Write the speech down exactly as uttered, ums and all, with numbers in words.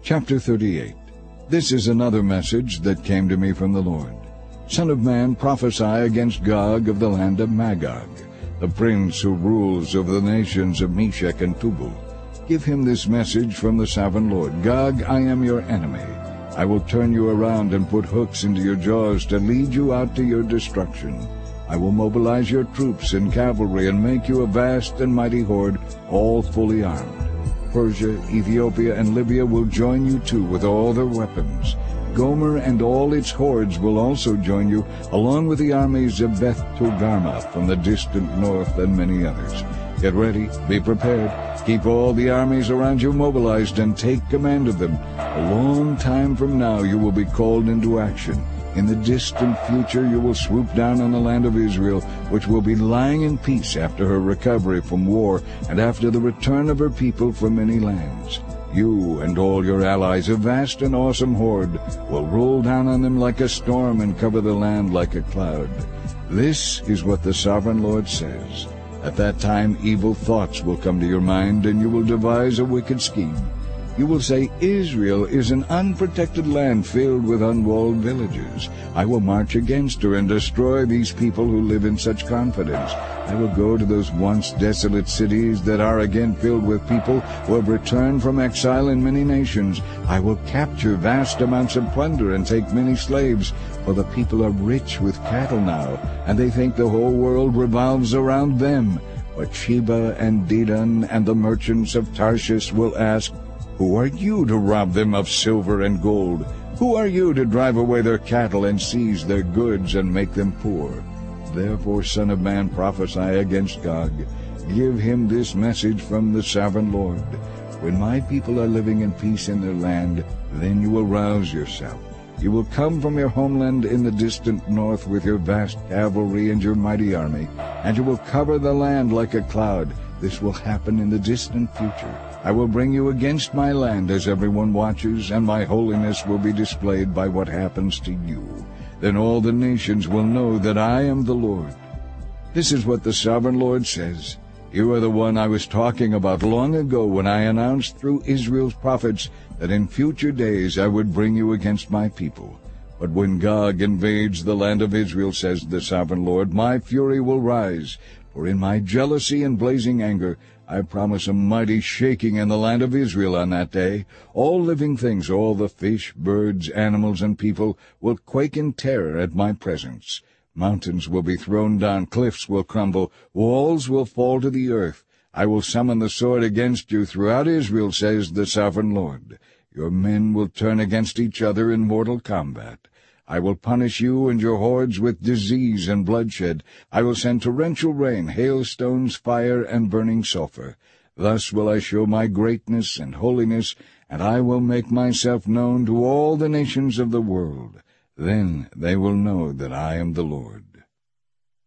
Chapter thirty-eight. This is another message that came to me from the Lord. Son of man, prophesy against Gog of the land of Magog, the prince who rules over the nations of Meshech and Tubal. Give him this message from the sovereign Lord. Gog, I am your enemy. I will turn you around and put hooks into your jaws to lead you out to your destruction. I will mobilize your troops and cavalry and make you a vast and mighty horde, all fully armed. Persia, Ethiopia, and Libya will join you too with all their weapons. Gomer and all its hordes will also join you, along with the armies of Beth Togarmah from the distant north and many others. Get ready, be prepared, keep all the armies around you mobilized, and take command of them. A long time from now you will be called into action. In the distant future you will swoop down on the land of Israel, which will be lying in peace after her recovery from war and after the return of her people from many lands. You and all your allies, a vast and awesome horde, will roll down on them like a storm and cover the land like a cloud. This is what the sovereign Lord says. At that time evil thoughts will come to your mind, and you will devise a wicked scheme. You will say, Israel is an unprotected land filled with unwalled villages. I will march against her and destroy these people who live in such confidence. I will go to those once desolate cities that are again filled with people who have returned from exile in many nations. I will capture vast amounts of plunder and take many slaves, for the people are rich with cattle now, and they think the whole world revolves around them. But Sheba and Dedan and the merchants of Tarshish will ask, Who are you to rob them of silver and gold? Who are you to drive away their cattle and seize their goods and make them poor? Therefore, Son of man, prophesy against Gog. Give him this message from the sovereign Lord. When my people are living in peace in their land, then you will rouse yourself. You will come from your homeland in the distant north with your vast cavalry and your mighty army, and you will cover the land like a cloud. This will happen in the distant future. I will bring you against my land as everyone watches, and my holiness will be displayed by what happens to you. Then all the nations will know that I am the Lord. This is what the sovereign Lord says. You are the one I was talking about long ago when I announced through Israel's prophets that in future days I would bring you against my people. But when Gog invades the land of Israel, says the sovereign Lord, my fury will rise. For in my jealousy and blazing anger I promise a mighty shaking in the land of Israel on that day. All living things, all the fish, birds, animals, and people will quake in terror at my presence. Mountains will be thrown down, cliffs will crumble, walls will fall to the earth. I will summon the sword against you throughout Israel, says the sovereign Lord. Your men will turn against each other in mortal combat. I will punish you and your hordes with disease and bloodshed. I will send torrential rain, hailstones, fire, and burning sulfur. Thus will I show my greatness and holiness, and I will make myself known to all the nations of the world. Then they will know that I am the Lord.